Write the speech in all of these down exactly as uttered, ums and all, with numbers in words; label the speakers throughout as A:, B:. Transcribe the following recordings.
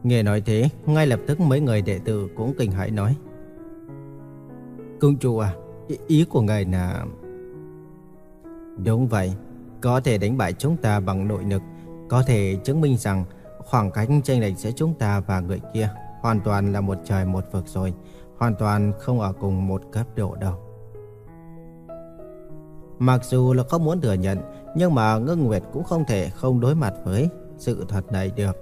A: Nghe nói thế, ngay lập tức mấy người đệ tử cũng kinh hãi nói: Cung chủ à, ý, ý của ngài là... Đúng vậy, có thể đánh bại chúng ta bằng nội lực, có thể chứng minh rằng khoảng cách chênh lệch giữa chúng ta và người kia hoàn toàn là một trời một vực rồi, hoàn toàn không ở cùng một cấp độ đâu. Mặc dù là không muốn thừa nhận, nhưng mà Ngưng Nguyệt cũng không thể không đối mặt với sự thật này được.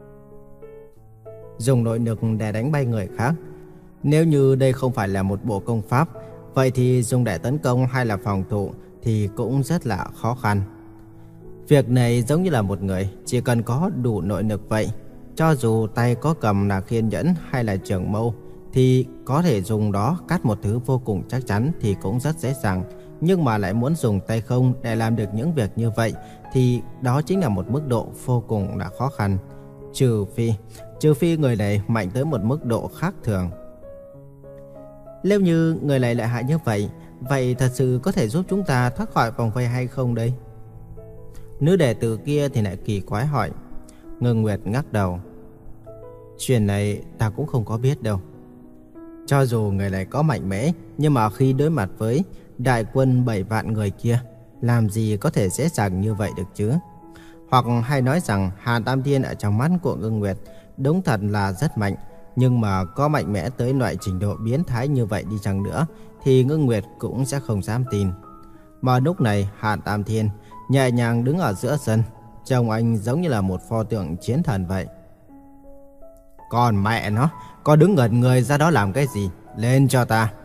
A: Dùng nội lực để đánh bay người khác, nếu như đây không phải là một bộ công pháp, vậy thì dùng để tấn công hay là phòng thủ thì cũng rất là khó khăn. Việc này giống như là một người chỉ cần có đủ nội lực vậy, cho dù tay có cầm là khiên nhẫn hay là trường mâu thì có thể dùng đó cắt một thứ vô cùng chắc chắn thì cũng rất dễ dàng. Nhưng mà lại muốn dùng tay không để làm được những việc như vậy thì đó chính là một mức độ vô cùng là khó khăn. Trừ phi, trừ phi người này mạnh tới một mức độ khác thường. Nếu như người này lại hại như vậy, vậy thật sự có thể giúp chúng ta thoát khỏi vòng vây hay không đây? Nữ đệ tử kia thì lại kỳ quái hỏi. Ngưng Nguyệt ngắc đầu. Chuyện này ta cũng không có biết đâu. Cho dù người này có mạnh mẽ, nhưng mà khi đối mặt với đại quân bảy vạn người kia, làm gì có thể dễ dàng như vậy được chứ? Hoặc hay nói rằng Hàn Tam Thiên ở trong mắt của Ngưng Nguyệt đúng thật là rất mạnh, nhưng mà có mạnh mẽ tới loại trình độ biến thái như vậy đi chăng nữa thì Ngưng Nguyệt cũng sẽ không dám tin. Mà lúc này Hàn Tam Thiên nhẹ nhàng đứng ở giữa sân, trông anh giống như là một pho tượng chiến thần vậy. Còn mẹ nó, có đứng ngẩn người ra đó làm cái gì? Lên cho ta!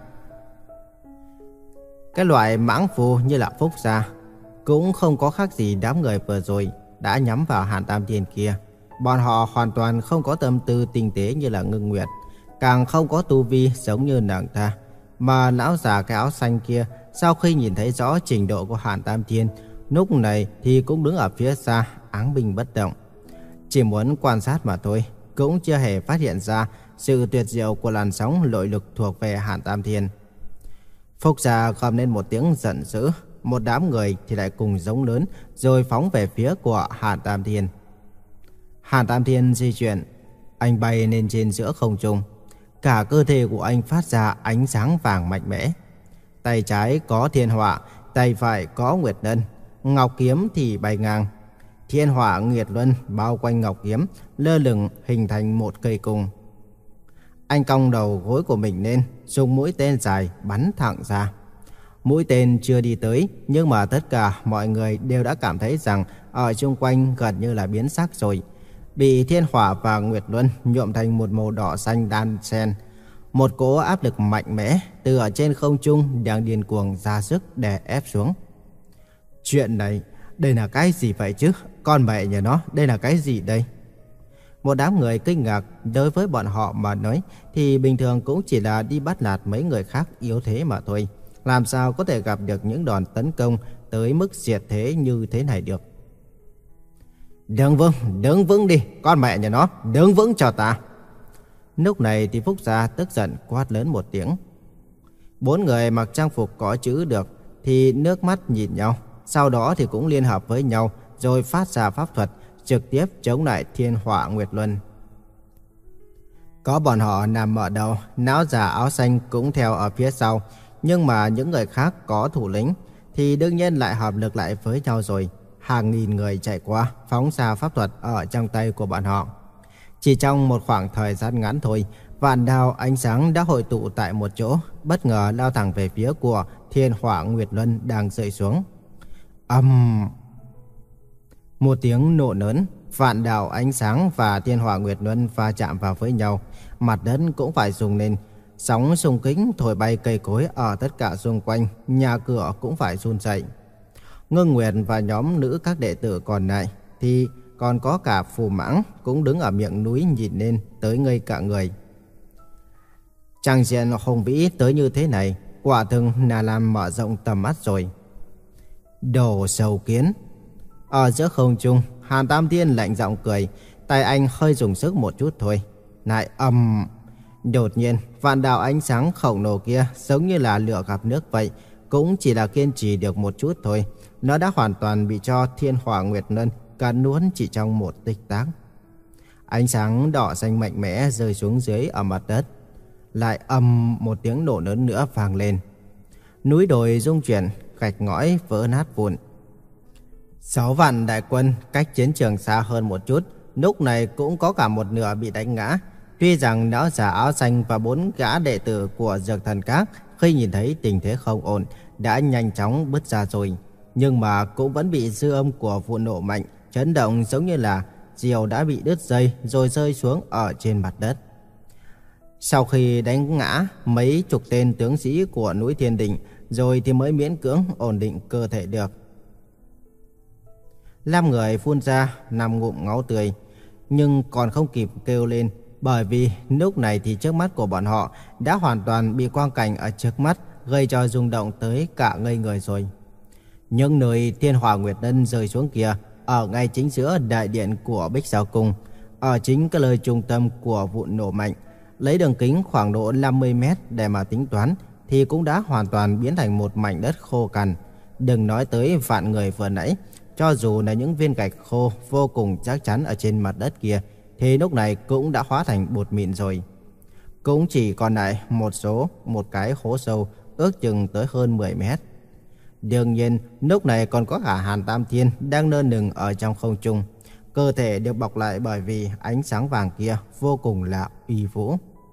A: Cái loại mãng phu như là Phúc Gia cũng không có khác gì đám người vừa rồi đã nhắm vào Hàn Tam Thiên kia. Bọn họ hoàn toàn không có tâm tư tinh tế như là Ngưng Nguyệt, càng không có tu vi giống như nàng ta. Mà lão già cái áo xanh kia sau khi nhìn thấy rõ trình độ của Hàn Tam Thiên, lúc này thì cũng đứng ở phía xa áng binh bất động, chỉ muốn quan sát mà thôi, cũng chưa hề phát hiện ra sự tuyệt diệu của làn sóng nội lực thuộc về Hàn Tam Thiên. Phúc Gia gầm lên một tiếng giận dữ, một đám người thì lại cùng giống lớn rồi phóng về phía của Hàn Tam Thiên. Hàn Tam Thiên di chuyển, anh bay lên trên giữa không trung, cả cơ thể của anh phát ra ánh sáng vàng mạnh mẽ. Tay trái có thiên hỏa, tay phải có nguyệt luân, ngọc kiếm thì bay ngang. Thiên hỏa nguyệt luân bao quanh ngọc kiếm, lơ lửng hình thành một cây cung. Anh cong đầu gối của mình lên, dùng mũi tên dài bắn thẳng ra. Mũi tên chưa đi tới, nhưng mà tất cả mọi người đều đã cảm thấy rằng ở xung quanh gần như là biến sắc rồi. Bị thiên hỏa và nguyệt luân nhuộm thành một màu đỏ xanh đan xen. Một cỗ áp lực mạnh mẽ từ ở trên không trung đang điên cuồng ra sức đè ép xuống. Chuyện này, đây là cái gì vậy chứ? Con mẹ nhà nó, đây là cái gì đây? Một đám người kinh ngạc. Đối với bọn họ mà nói thì bình thường cũng chỉ là đi bắt nạt mấy người khác yếu thế mà thôi. Làm sao có thể gặp được những đòn tấn công tới mức diệt thế như thế này được? Đứng vững, đứng vững đi, con mẹ nhà nó, đứng vững cho ta. Lúc này thì Phúc Gia tức giận quát lớn một tiếng. Bốn người mặc trang phục có chữ được thì nước mắt nhìn nhau, sau đó thì cũng liên hợp với nhau rồi phát ra pháp thuật trực tiếp chống lại thiên hỏa nguyệt luân. Có bọn họ nằm ở đầu, lão già áo xanh cũng theo ở phía sau, nhưng mà những người khác có thủ lĩnh thì đương nhiên lại hợp lực lại với nhau rồi. Hàng nghìn người chạy qua, phóng ra pháp thuật ở trong tay của bọn họ. Chỉ trong một khoảng thời gian ngắn thôi, vạn đạo ánh sáng đã hội tụ tại một chỗ, bất ngờ lao thẳng về phía của thiên hỏa nguyệt luân đang rơi xuống. Ầm! Um... Một tiếng nổ lớn, vạn đạo ánh sáng và thiên hỏa nguyệt luân va chạm vào với nhau, mặt đất cũng phải rung lên, sóng xung kích thổi bay cây cối ở tất cả xung quanh, nhà cửa cũng phải run rẩy. Ngưng Nguyệt và nhóm nữ các đệ tử còn lại thì còn có cả Phù Mãng cũng đứng ở miệng núi nhìn lên tới ngây cả người. Trang diện hùng vĩ tới như thế này, quả thực là làm mở rộng tầm mắt rồi. Đồ sâu kiến! Ở giữa không trung, Hàn Tam Thiên lạnh giọng cười, tay anh hơi dùng sức một chút thôi. Lại ầm! Đột nhiên, vạn đạo ánh sáng khổng lồ kia giống như là lửa gặp nước vậy, cũng chỉ là kiên trì được một chút thôi. Nó đã hoàn toàn bị cho thiên hỏa nguyệt luân cắn nuốt chỉ trong một tích tắc. Ánh sáng đỏ xanh mạnh mẽ rơi xuống dưới ở mặt đất. Lại ầm một tiếng nổ lớn nữa vang lên. Núi đồi rung chuyển, gạch ngói vỡ nát vụn. Sáu vạn đại quân cách chiến trường xa hơn một chút, lúc này cũng có cả một nửa bị đánh ngã. Tuy rằng lão già áo xanh và bốn gã đệ tử của Dược Thần Các khi nhìn thấy tình thế không ổn đã nhanh chóng bứt ra rồi, nhưng mà cũng vẫn bị dư âm của vụ nổ mạnh chấn động, giống như là diều đã bị đứt dây rồi rơi xuống ở trên mặt đất. Sau khi đánh ngã mấy chục tên tướng sĩ của núi Thiên Đình rồi thì mới miễn cưỡng ổn định cơ thể được. Năm người phun ra năm ngụm máu tươi, nhưng còn không kịp kêu lên, bởi vì lúc này thì trước mắt của bọn họ đã hoàn toàn bị quang cảnh ở trước mắt gây cho rung động tới cả ngây người rồi. Những nơi thiên hỏa nguyệt lân rơi xuống kia, ở ngay chính giữa đại điện của Bích Sao Cung, ở chính cái nơi trung tâm của vụ nổ mạnh, lấy đường kính khoảng độ năm mươi mét để mà tính toán, thì cũng đã hoàn toàn biến thành một mảnh đất khô cằn. Đừng nói tới vạn người vừa nãy, cho dù là những viên gạch khô vô cùng chắc chắn ở trên mặt đất kia, thì lúc này cũng đã hóa thành bột mịn rồi. Cũng chỉ còn lại một số, một cái hố sâu ước chừng tới hơn mười mét. Đương nhiên, lúc này còn có cả Hàn Tam Thiên đang lơ lửng ở trong không trung. Cơ thể được bọc lại bởi vì ánh sáng vàng kia vô cùng là uy vũ.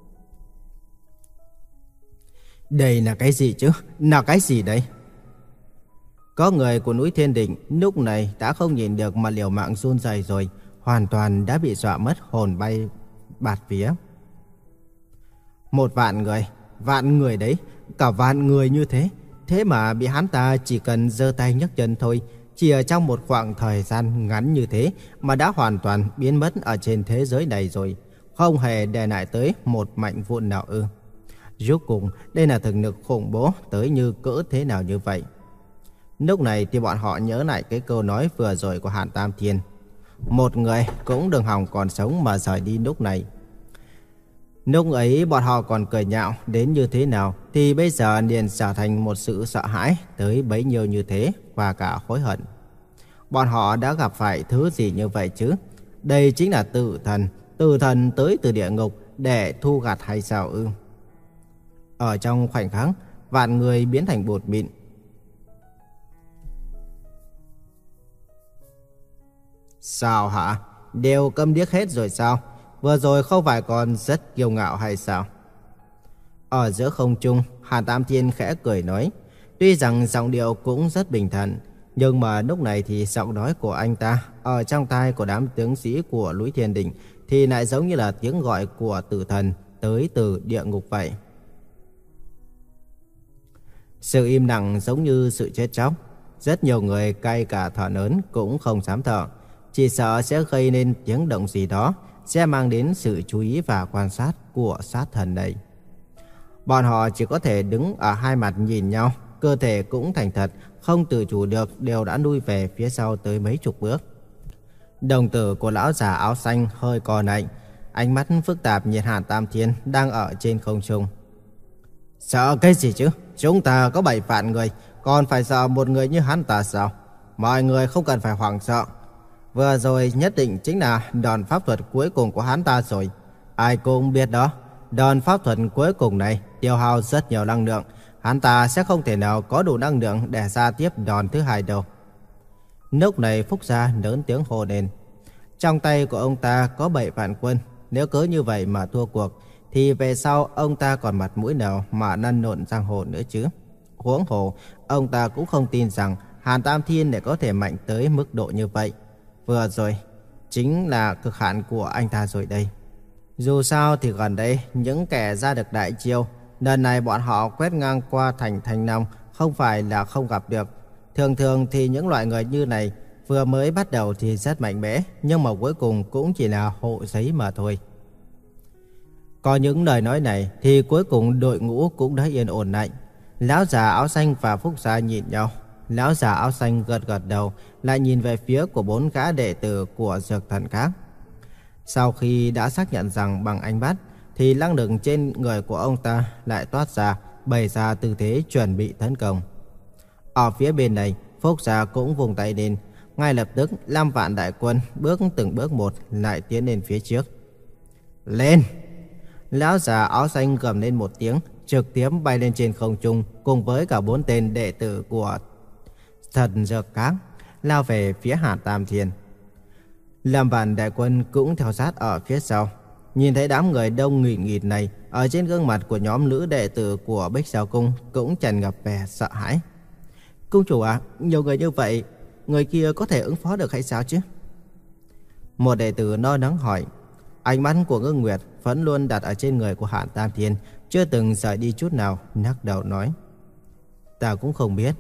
A: Đây là cái gì chứ? Là cái gì đây? Có người của núi Thiên Đình lúc này đã không nhìn được mà liều mạng run rẩy rồi, hoàn toàn đã bị dọa mất hồn bay bạt vía. Một vạn người, vạn người đấy, cả vạn người như thế, thế mà bị hắn ta chỉ cần giơ tay nhấc chân thôi, chỉ ở trong một khoảng thời gian ngắn như thế mà đã hoàn toàn biến mất ở trên thế giới này rồi, không hề để lại tới một mảnh vụn nào ư? Rốt cùng đây là thực lực khủng bố tới như cỡ thế nào như vậy? Lúc này thì bọn họ nhớ lại cái câu nói vừa rồi của Hàn Tam Thiên: một người cũng đừng hòng còn sống mà rời đi lúc này. Lúc ấy bọn họ còn cười nhạo đến như thế nào, thì bây giờ liền trở thành một sự sợ hãi tới bấy nhiêu như thế và cả hối hận. Bọn họ đã gặp phải thứ gì như vậy chứ? Đây chính là tử thần, tử thần tới từ địa ngục để thu gặt hay sao ư? Ở trong khoảnh khắc, vạn người biến thành bột mịn. Sao hả? Đều câm điếc hết rồi sao? Vừa rồi không phải còn rất kiêu ngạo hay sao? Ở giữa không trung, Hàn Tam Thiên khẽ cười nói. Tuy rằng giọng điệu cũng rất bình thản, nhưng mà lúc này thì giọng nói của anh ta ở trong tai của đám tướng sĩ của núi Thiên Đình thì lại giống như là tiếng gọi của tử thần tới từ địa ngục vậy. Sự im lặng giống như sự chết chóc. Rất nhiều người cay cả thở lớn cũng không dám thở, chỉ sợ sẽ gây nên tiếng động gì đó, sẽ mang đến sự chú ý và quan sát của sát thần này. Bọn họ chỉ có thể đứng ở hai mặt nhìn nhau, cơ thể cũng thành thật, không tự chủ được đều đã lui về phía sau tới mấy chục bước. Đồng tử của lão già áo xanh hơi co lại, ánh mắt phức tạp nhìn Hàn Tam Thiên đang ở trên không trung. Sợ cái gì chứ? Chúng ta có bảy vạn người, còn phải sợ một người như hắn ta sao? Mọi người không cần phải hoảng sợ. Vừa rồi nhất định chính là đòn pháp thuật cuối cùng của hắn ta rồi. Ai cũng biết đó, đòn pháp thuật cuối cùng này tiêu hao rất nhiều năng lượng. Hắn ta sẽ không thể nào có đủ năng lượng để ra tiếp đòn thứ hai đâu. Lúc này Phúc Gia lớn tiếng hô lên. Trong tay của ông ta có bảy vạn quân. Nếu cứ như vậy mà thua cuộc, thì về sau ông ta còn mặt mũi nào mà năn nộn giang hồ nữa chứ? Huống hồ, ông ta cũng không tin rằng Hàn Tam Thiên để có thể mạnh tới mức độ như vậy. Vừa rồi chính là cực hạn của anh ta rồi đây. Dù sao thì gần đây những kẻ ra được đại chiêu, lần này bọn họ quét ngang qua thành Thanh Long không phải là không gặp được. Thường thường thì những loại người như này vừa mới bắt đầu thì rất mạnh mẽ, nhưng mà cuối cùng cũng chỉ là hộ giấy mà thôi. Có những lời nói này thì cuối cùng đội ngũ cũng đã yên ổn lại. Lão già áo xanh và Phúc Gia nhìn nhau. Lão già áo xanh gật gật đầu, lại nhìn về phía của bốn gã đệ tử của Dược Thần Các. Sau khi đã xác nhận rằng bằng ánh mắt, thì năng lực trên người của ông ta lại toát ra, bày ra tư thế chuẩn bị tấn công. Ở phía bên này, Phúc Gia cũng vùng tay lên, ngay lập tức năm vạn đại quân bước từng bước một lại tiến lên phía trước. Lên! Lão già áo xanh gầm lên một tiếng, trực tiếp bay lên trên không trung cùng với cả bốn tên đệ tử của Thần Dược Các, lao về phía Hàn Tam Thiên. Lâm Vạn đại quân cũng theo sát ở phía sau. Nhìn thấy đám người đông nghịt nghịt này, ở trên gương mặt của nhóm nữ đệ tử của Bích Sao Cung cũng tràn ngập vẻ sợ hãi. Cung chủ à, nhiều người như vậy, người kia có thể ứng phó được hay sao chứ? Một đệ tử lo lắng hỏi. Ánh mắt của Ngưng Nguyệt vẫn luôn đặt ở trên người của Hàn Tam Thiên, chưa từng rời đi chút nào, lắc đầu nói. Ta cũng không biết.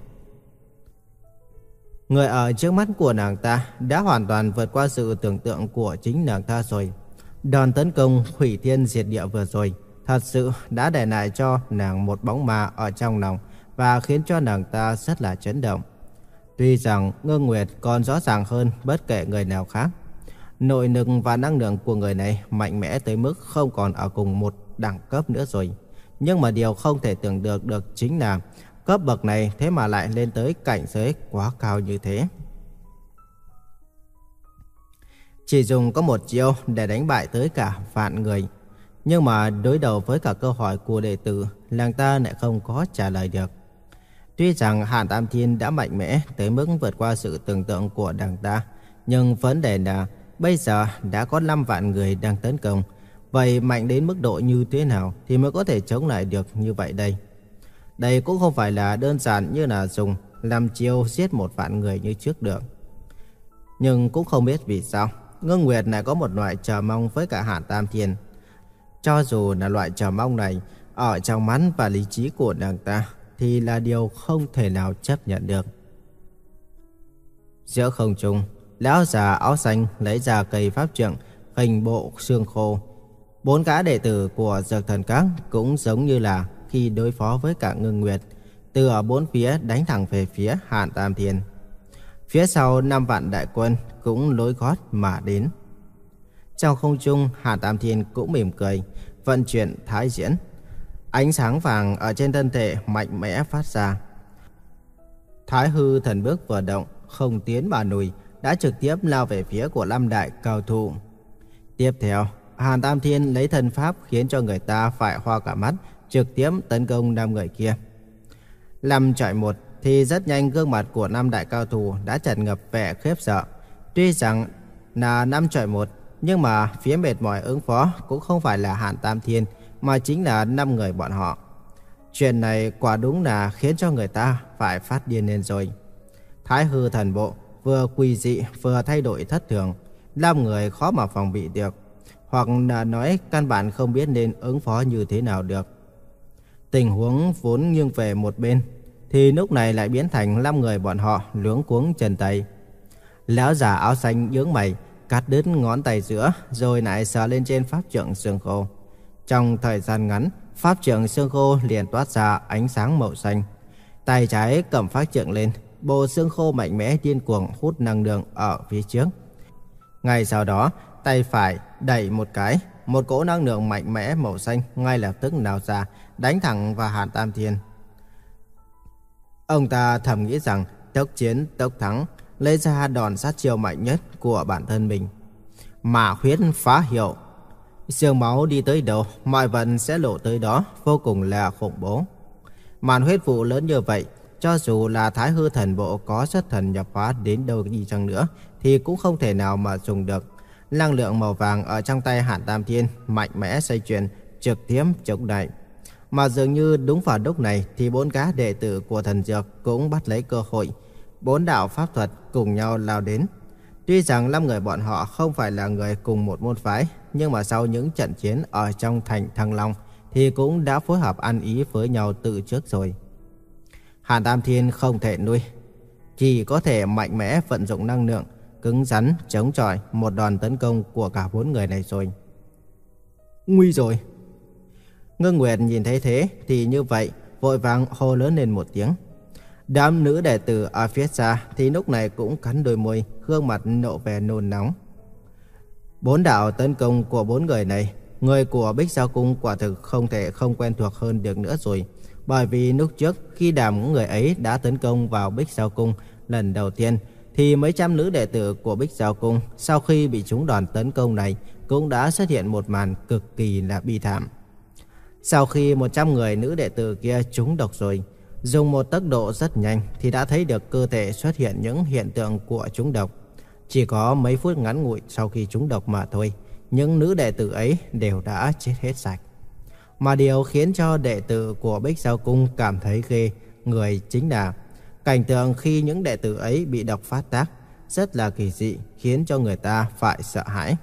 A: Người ở trước mắt của nàng ta đã hoàn toàn vượt qua sự tưởng tượng của chính nàng ta rồi. Đòn tấn công hủy thiên diệt địa vừa rồi thật sự đã để lại cho nàng một bóng ma ở trong lòng và khiến cho nàng ta rất là chấn động. Tuy rằng Ngưng Nguyệt còn rõ ràng hơn bất kể người nào khác. Nội lực và năng lượng của người này mạnh mẽ tới mức không còn ở cùng một đẳng cấp nữa rồi. Nhưng mà điều không thể tưởng được được chính là cấp bậc này thế mà lại lên tới cảnh giới quá cao như thế. Chỉ dùng có một chiêu để đánh bại tới cả vạn người. Nhưng mà đối đầu với cả câu hỏi của đệ tử, nàng ta lại không có trả lời được. Tuy rằng Hàn Tam Thiên đã mạnh mẽ tới mức vượt qua sự tưởng tượng của nàng ta, nhưng vấn đề là bây giờ đã có năm vạn người đang tấn công. Vậy mạnh đến mức độ như thế nào thì mới có thể chống lại được như vậy đây? Đây cũng không phải là đơn giản như là dùng làm chiêu giết một vạn người như trước được. Nhưng cũng không biết vì sao Ngưng Nguyệt lại có một loại chờ mong với cả Hàn Tam Thiên. Cho dù là loại chờ mong này ở trong mắt và lý trí của nàng ta thì là điều không thể nào chấp nhận được. Giữa không trung, lão già áo xanh lấy ra cây pháp trượng hình bộ xương khô. Bốn gã đệ tử của Dược Thần Các cũng giống như là khi đối phó với cả Ngưng Nguyệt, từ ở bốn phía đánh thẳng về phía Hàn Tam Thiên. Phía sau năm vạn đại quân cũng lối gót mà đến. Trong không trung, Hàn Tam Thiên cũng mỉm cười, vận chuyển thái diễn. Ánh sáng vàng ở trên thân thể mạnh mẽ phát ra. Thái hư thần bước vừa động, không tiến mà lùi, đã trực tiếp lao về phía của năm đại cao thủ. Tiếp theo, Hàn Tam Thiên lấy thân pháp khiến cho người ta phải hoa cả mắt, trực tiếp tấn công năm người kia. Năm chọi một thì rất nhanh gương mặt của năm đại cao thủ đã tràn ngập vẻ khiếp sợ. Tuy rằng là năm chọi một, nhưng mà phía mệt mỏi ứng phó cũng không phải là Hàn Tam Thiên, mà chính là năm người bọn họ. Chuyện này quả đúng là khiến cho người ta phải phát điên lên rồi. Thái hư thần bộ vừa quỷ dị vừa thay đổi thất thường, năm người khó mà phòng bị được, hoặc là nói căn bản không biết nên ứng phó như thế nào được. Tình huống vốn nghiêng về một bên thì lúc này lại biến thành năm người bọn họ luống cuống chân tay. Lão già áo xanh nhướng mày, cắt đứt ngón tay giữa rồi lại sờ lên trên pháp trượng xương khô. Trong thời gian ngắn, pháp trượng xương khô liền toát ra ánh sáng màu xanh. Tay trái cầm pháp trượng lên, bộ xương khô mạnh mẽ điên cuồng hút năng lượng ở phía trước. Ngay sau đó, tay phải đẩy một cái, một cỗ năng lượng mạnh mẽ màu xanh ngay lập tức nào ra, đánh thẳng vào Hàn Tam Thiên. Ông ta thầm nghĩ rằng tốc chiến tốc thắng, lấy ra đòn sát chiêu mạnh nhất của bản thân mình. Mà huyết phá hiệu, xương máu đi tới đâu, mọi vật sẽ lộ tới đó, vô cùng là khủng bố. Màn huyết vụ lớn như vậy, cho dù là Thái hư thần bộ có xuất thần nhập hóa đến đâu đi chăng nữa, thì cũng không thể nào mà dùng được. Năng lượng màu vàng ở trong tay Hàn Tam Thiên mạnh mẽ xoay chuyển, trực tiếp chống lại. Mà dường như đúng vào lúc này thì bốn gã đệ tử của thần dược cũng bắt lấy cơ hội. Bốn đạo pháp thuật cùng nhau lao đến. Tuy rằng năm người bọn họ không phải là người cùng một môn phái, nhưng mà sau những trận chiến ở trong thành Thăng Long thì cũng đã phối hợp ăn ý với nhau từ trước rồi. Hàn Tam Thiên không thể nuôi, chỉ có thể mạnh mẽ vận dụng năng lượng, cứng rắn chống chọi một đòn tấn công của cả bốn người này rồi. Nguy rồi! Ngưng Nguyệt nhìn thấy thế thì như vậy, vội vàng hô lớn lên một tiếng. Đám nữ đệ tử ở phía xa thì lúc này cũng cắn đôi môi, gương mặt nộ vẻ nôn nóng. Bốn đạo tấn công của bốn người này, người của Bích Sao Cung quả thực không thể không quen thuộc hơn được nữa rồi. Bởi vì lúc trước khi đám những người ấy đã tấn công vào Bích Sao Cung lần đầu tiên, thì mấy trăm nữ đệ tử của Bích Sao Cung sau khi bị trúng đòn tấn công này cũng đã xuất hiện một màn cực kỳ là bi thảm. Sau khi một trăm người nữ đệ tử kia trúng độc rồi, dùng một tốc độ rất nhanh thì đã thấy được cơ thể xuất hiện những hiện tượng của trúng độc. Chỉ có mấy phút ngắn ngủi sau khi trúng độc mà thôi, những nữ đệ tử ấy đều đã chết hết sạch. Mà điều khiến cho đệ tử của Bích Giao Cung cảm thấy ghê người chính là cảnh tượng khi những đệ tử ấy bị độc phát tác rất là kỳ dị, khiến cho người ta phải sợ hãi.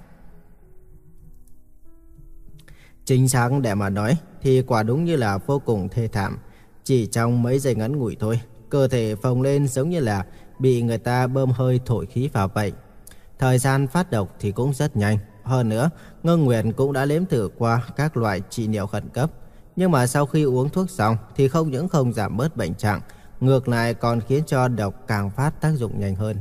A: Chính xác để mà nói thì quả đúng như là vô cùng thê thảm. Chỉ trong mấy giây ngắn ngủi thôi, cơ thể phồng lên giống như là bị người ta bơm hơi thổi khí vào vậy. Thời gian phát độc thì cũng rất nhanh. Hơn nữa, Ngân Nguyệt cũng đã nếm thử qua các loại trị liệu khẩn cấp. Nhưng mà sau khi uống thuốc xong thì không những không giảm bớt bệnh trạng, ngược lại còn khiến cho độc càng phát tác dụng nhanh hơn.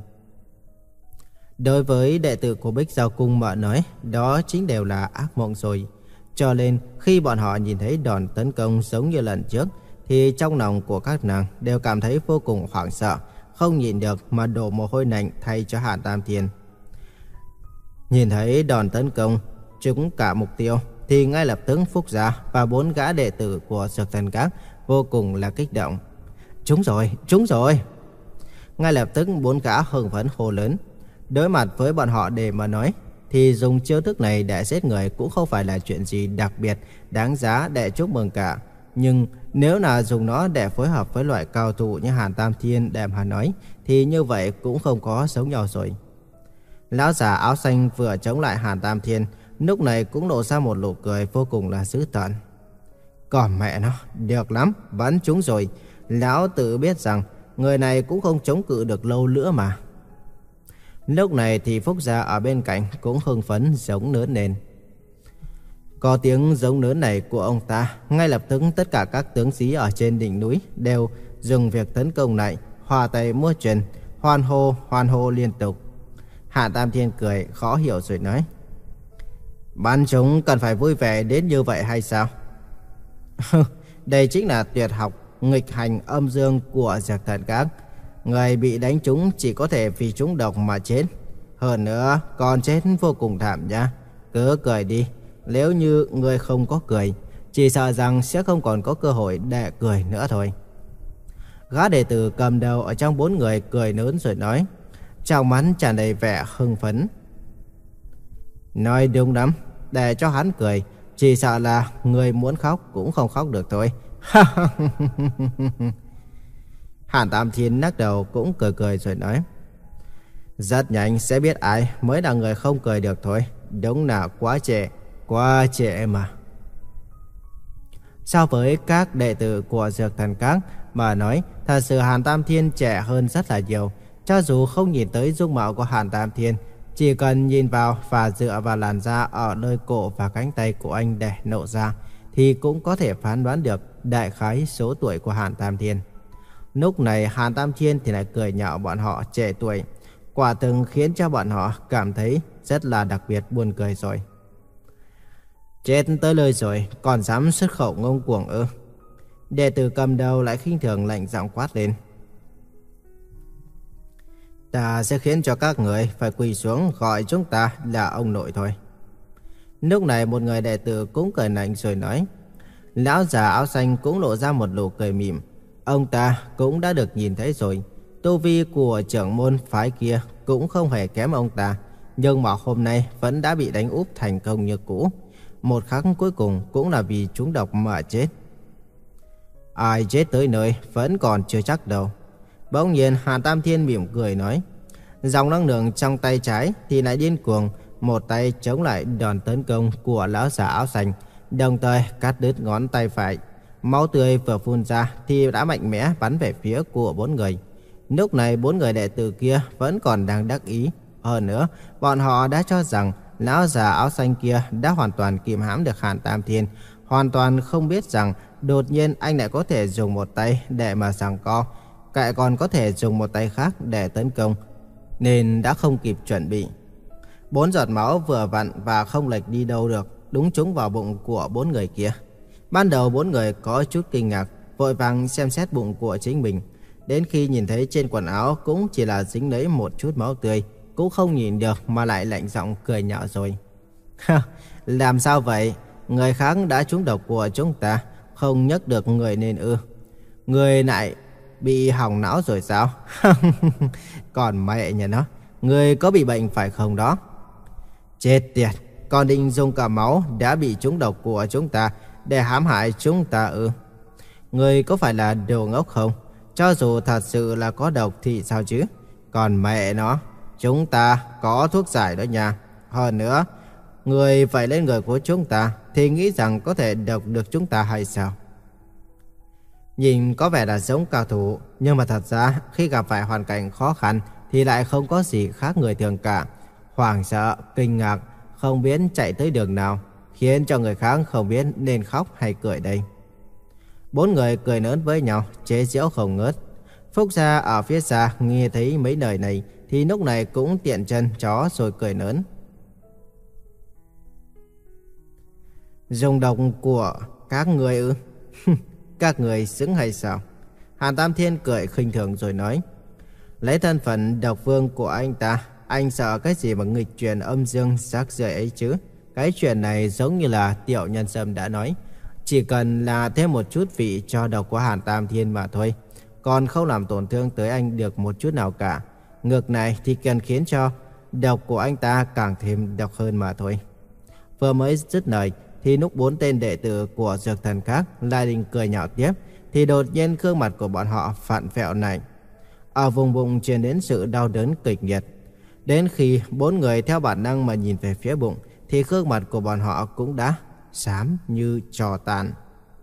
A: Đối với đệ tử của Bích Giao Cung mà nói, đó chính đều là ác mộng rồi. Cho nên khi bọn họ nhìn thấy đòn tấn công giống như lần trước thì trong lòng của các nàng đều cảm thấy vô cùng hoảng sợ, không nhịn được mà đổ mồ hôi lạnh thay cho Hàn Tam Thiên. Nhìn thấy đòn tấn công trúng cả mục tiêu thì ngay lập tức Phúc Gia và bốn gã đệ tử của Dược Thần Các vô cùng là kích động. Trúng rồi, trúng rồi! Ngay lập tức bốn gã hưng phấn hô lớn. Đối mặt với bọn họ để mà nói thì dùng chiêu thức này để giết người cũng không phải là chuyện gì đặc biệt đáng giá để chúc mừng cả. Nhưng nếu là dùng nó để phối hợp với loại cao thủ như Hàn Tam Thiên để mà nói thì như vậy cũng không có giống nhau rồi. Lão già áo xanh vừa chống lại Hàn Tam Thiên, lúc này cũng lộ ra một nụ cười vô cùng là dữ tợn. Còn mẹ nó, được lắm, bắn chúng rồi. Lão tự biết rằng người này cũng không chống cự được lâu nữa mà. Lúc này thì Phúc Gia ở bên cạnh cũng hưng phấn giống lớn lên. Có tiếng giống lớn này của ông ta, ngay lập tức tất cả các tướng sĩ ở trên đỉnh núi đều dừng việc tấn công này, hòa tay múa chân, hoan hô, hoan hô liên tục. Hạ Tam Thiên cười khó hiểu rồi nói: Bắn chúng cần phải vui vẻ đến như vậy hay sao? Đây chính là tuyệt học nghịch hành âm dương của Dược Thần Các. Người bị đánh trúng chỉ có thể vì trúng độc mà chết. Hơn nữa còn chết vô cùng thảm nhá. Cứ cười đi. Nếu như người không có cười, chỉ sợ rằng sẽ không còn có cơ hội để cười nữa thôi. Gã đệ tử cầm đầu ở trong bốn người cười lớn rồi nói, trong mắt tràn đầy vẻ hưng phấn. Nói đúng lắm, để cho hắn cười, chỉ sợ là người muốn khóc cũng không khóc được thôi. Hàn Tam Thiên lắc đầu cũng cười cười rồi nói, rất nhanh sẽ biết ai mới là người không cười được thôi. Đúng là quá trễ, quá trễ mà. So với các đệ tử của Dược Thần Các mà nói, thật sự Hàn Tam Thiên trẻ hơn rất là nhiều. Cho dù không nhìn tới dung mạo của Hàn Tam Thiên, chỉ cần nhìn vào và dựa vào làn da ở nơi cổ và cánh tay của anh để lộ ra, thì cũng có thể phán đoán được đại khái số tuổi của Hàn Tam Thiên. Lúc này Hàn Tam Thiên thì lại cười nhạo bọn họ trẻ tuổi, quả thực khiến cho bọn họ cảm thấy rất là đặc biệt buồn cười rồi. Chết tới lời rồi, còn dám xuất khẩu ngông cuồng ư? Đệ tử cầm đầu lại khinh thường lạnh giọng quát lên. Ta sẽ khiến cho các người phải quỳ xuống gọi chúng ta là ông nội thôi. Lúc này một người đệ tử cũng cười lạnh rồi nói. Lão già áo xanh cũng lộ ra một nụ cười mỉm. Ông ta cũng đã được nhìn thấy rồi. Tu vi của trưởng môn phái kia cũng không hề kém ông ta, nhưng mà hôm nay vẫn đã bị đánh úp thành công như cũ. Một khắc cuối cùng cũng là vì trúng độc mà chết. Ai chết tới nơi vẫn còn chưa chắc đâu. Bỗng nhiên Hàn Tam Thiên mỉm cười nói. Dòng năng lượng trong tay trái thì lại điên cuồng, một tay chống lại đòn tấn công của lão già áo xanh, đồng thời cắt đứt ngón tay phải. Máu tươi vừa phun ra thì đã mạnh mẽ bắn về phía của bốn người. Lúc này bốn người đệ tử kia vẫn còn đang đắc ý. Hơn nữa, bọn họ đã cho rằng lão già áo xanh kia đã hoàn toàn kìm hãm được Hàn Tam Thiên, hoàn toàn không biết rằng đột nhiên anh lại có thể dùng một tay để mà giằng co, lại còn có thể dùng một tay khác để tấn công, nên đã không kịp chuẩn bị. Bốn giọt máu vừa vặn và không lệch đi đâu được, đúng trúng vào bụng của bốn người kia. Ban đầu bốn người có chút kinh ngạc, vội vàng xem xét bụng của chính mình. Đến khi nhìn thấy trên quần áo cũng chỉ là dính lấy một chút máu tươi, cũng không nhìn được mà lại lạnh giọng cười nhạo rồi. Làm sao vậy? Người khác đã trúng độc của chúng ta, không nhấc được người nên ư? Người lại bị hỏng não rồi sao? Còn mẹ nhà nó, người có bị bệnh phải không đó? Chết tiệt, còn định dùng cả máu đã bị trúng độc của chúng ta để hãm hại chúng ta ư? Người có phải là đồ ngốc không? Cho dù thật sự là có độc thì sao chứ? Còn mẹ nó, chúng ta có thuốc giải đó nha. Hơn nữa, người phải lên người của chúng ta thì nghĩ rằng có thể độc được chúng ta hay sao? Nhìn có vẻ là giống cao thủ, nhưng mà thật ra khi gặp phải hoàn cảnh khó khăn thì lại không có gì khác người thường cả. Hoảng sợ, kinh ngạc, không biết chạy tới đường nào, khiến cho người khác không biết nên khóc hay cười đây. Bốn người cười lớn với nhau, chế giễu không ngớt. Phúc Gia ở phía xa nghe thấy mấy lời này thì lúc này cũng tiện chân chó rồi cười lớn. Dùng độc của các người ư? Các người xứng hay sao? Hàn Tam Thiên cười khinh thường rồi nói. Lấy thân phận độc vương của anh ta, anh sợ cái gì mà nghịch truyền âm dương rác rưởi ấy chứ? Cái chuyện này giống như là Tiểu Nhân Sâm đã nói, chỉ cần là thêm một chút vị cho độc của Hàn Tam Thiên mà thôi, còn không làm tổn thương tới anh được một chút nào cả. Ngược này thì cần khiến cho độc của anh ta càng thêm độc hơn mà thôi. Vừa mới dứt lời thì lúc bốn tên đệ tử của dược thần khác lại định cười nhạo tiếp, thì đột nhiên gương mặt của bọn họ phản phẹo này. Ở vùng bụng truyền đến sự đau đớn kịch liệt. Đến khi bốn người theo bản năng mà nhìn về phía bụng thì gương mặt của bọn họ cũng đã xám như tro tàn.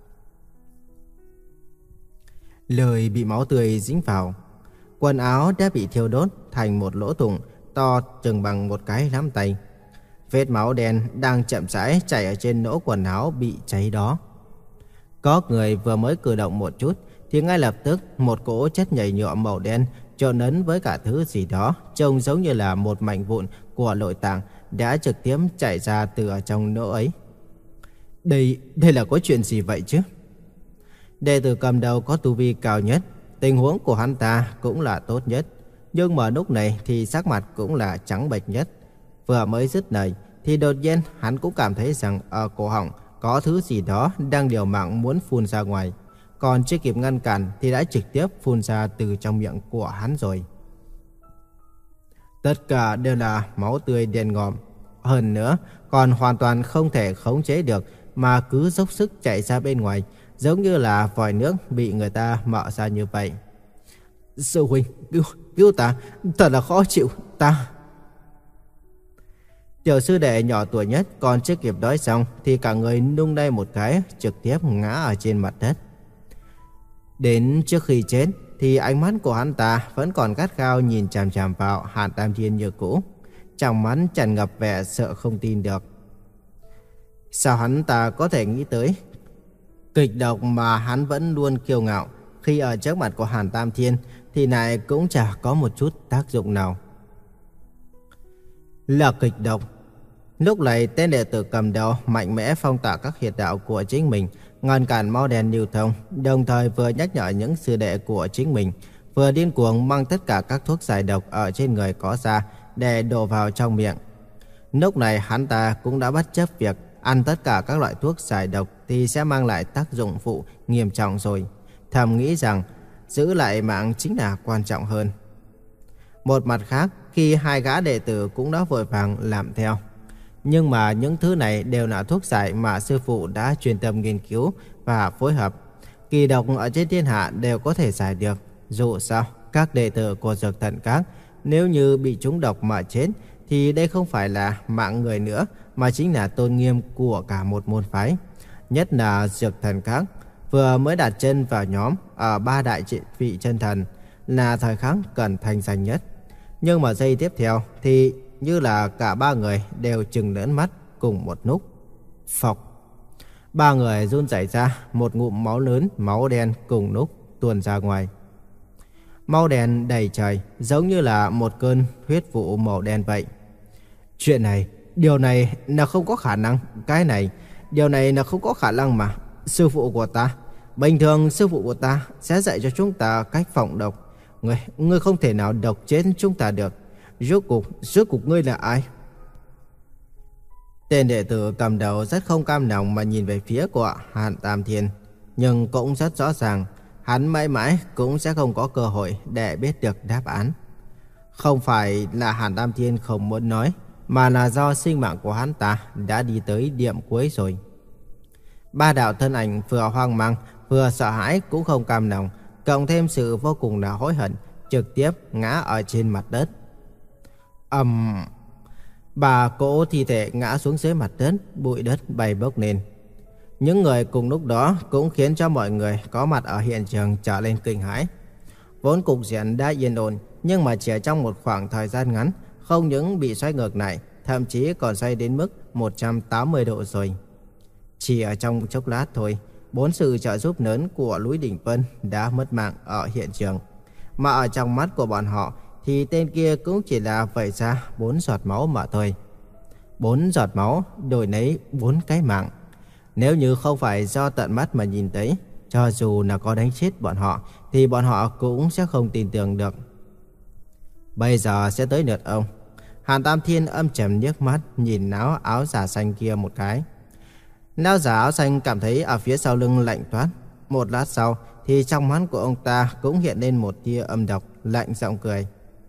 A: Lời bị máu tươi dính vào, quần áo đã bị thiêu đốt thành một lỗ thủng to chừng bằng một cái nắm tay. Vết máu đen đang chậm rãi chảy ở trên lỗ quần áo bị cháy đó. Có người vừa mới cử động một chút thì ngay lập tức một cỗ chất nhầy nhựa màu đen trộn lẫn với cả thứ gì đó trông giống như là một mảnh vụn của nội tạng đã trực tiếp chảy ra từ ở trong lỗ ấy. Đây, đây là có chuyện gì vậy chứ? Đệ tử cầm đầu có tu vi cao nhất, tình huống của hắn ta cũng là tốt nhất, nhưng mà lúc này thì sắc mặt cũng là trắng bệch nhất. Vừa mới dứt lời thì đột nhiên hắn cũng cảm thấy rằng ở cổ họng có thứ gì đó đang liều mạng muốn phun ra ngoài, còn chưa kịp ngăn cản thì đã trực tiếp phun ra từ trong miệng của hắn rồi. Tất cả đều là máu tươi đen ngòm, hơn nữa còn hoàn toàn không thể khống chế được mà cứ dốc sức chạy ra bên ngoài, giống như là vòi nước bị người ta mở ra như vậy. Sư huynh, cứu, cứu ta, thật là khó chịu, ta... Tiểu sư đệ nhỏ tuổi nhất còn chưa kịp nói xong thì cả người nung đay một cái, trực tiếp ngã ở trên mặt đất. Đến trước khi chết thì ánh mắt của hắn ta vẫn còn gắt gao nhìn chằm chằm vào Hàn Tam Thiên như cũ, trong mắt tràn ngập vẻ sợ không tin được. Sao hắn ta có thể nghĩ tới kịch độc mà hắn vẫn luôn kiêu ngạo khi ở trước mặt của Hàn Tam Thiên thì lại cũng chả có một chút tác dụng nào. Là kịch độc. Lúc này tên đệ tử cầm đầu mạnh mẽ phong tỏa các huyệt đạo của chính mình, ngăn cản máu đen lưu thông, đồng thời vừa nhắc nhở những sư đệ của chính mình, vừa điên cuồng mang tất cả các thuốc giải độc ở trên người có ra để đổ vào trong miệng. Lúc này hắn ta cũng đã bất chấp việc ăn tất cả các loại thuốc giải độc thì sẽ mang lại tác dụng phụ nghiêm trọng rồi, thầm nghĩ rằng giữ lại mạng chính là quan trọng hơn. Một mặt khác, khi hai gã đệ tử cũng đã vội vàng làm theo. Nhưng mà những thứ này đều là thuốc giải mà sư phụ đã chuyên tâm nghiên cứu và phối hợp. Kỳ độc ở trên thiên hạ đều có thể giải được. Dù sao, các đệ tử của dược thần các nếu như bị trúng độc mà chết thì đây không phải là mạng người nữa mà chính là tôn nghiêm của cả một môn phái. Nhất là dược thần các vừa mới đặt chân vào nhóm ở ba đại vị chân thần là thời khắc cần thành danh nhất. Nhưng mà giây tiếp theo thì như là cả ba người đều trừng lớn mắt cùng một lúc. Phộc. Ba người run rẩy ra, một ngụm máu lớn, máu đen cùng lúc tuôn ra ngoài. Máu đen đầy trời, giống như là một cơn huyết vụ màu đen vậy. Chuyện này, điều này là không có khả năng. Cái này, điều này là không có khả năng mà. Sư phụ của ta, bình thường sư phụ của ta sẽ dạy cho chúng ta cách phòng độc. Ngươi, ngươi không thể nào độc chết chúng ta được. Rốt cuộc, rốt cuộc ngươi là ai? Tên đệ tử cầm đầu rất không cam lòng mà nhìn về phía của Hàn Tam Thiên. Nhưng cũng rất rõ ràng, hắn mãi mãi cũng sẽ không có cơ hội để biết được đáp án. Không phải là Hàn Tam Thiên không muốn nói, mà là do sinh mạng của hắn ta đã đi tới điểm cuối rồi. Ba đạo thân ảnh vừa hoang mang, vừa sợ hãi cũng không cam lòng, cộng thêm sự vô cùng là hối hận, trực tiếp ngã ở trên mặt đất. ầm um, Bà cỗ thi thể ngã xuống dưới mặt đất, bụi đất bay bốc lên. Những người cùng lúc đó cũng khiến cho mọi người có mặt ở hiện trường trở lên kinh hãi. Vốn cục diện đã yên ổn, nhưng mà chỉ trong một khoảng thời gian ngắn, không những bị xoay ngược lại, thậm chí còn xoay đến mức một trăm tám mươi độ rồi. Chỉ ở trong chốc lát thôi, bốn sự trợ giúp lớn của núi Đỉnh Vân đã mất mạng ở hiện trường. Mà ở trong mắt của bọn họ thì tên kia cũng chỉ là vẩy ra bốn giọt máu mà thôi. Bốn giọt máu đổi lấy bốn cái mạng. Nếu như không phải do tận mắt mà nhìn thấy, cho dù là có đánh chết bọn họ thì bọn họ cũng sẽ không tin tưởng được. Bây giờ sẽ tới lượt ông. Hàn Tam Thiên âm trầm nhếch mắt nhìn áo áo giả xanh kia một cái. Lão giả áo xanh cảm thấy ở phía sau lưng lạnh toát. Một lát sau thì trong mắt của ông ta cũng hiện lên một tia âm độc, lạnh giọng cười.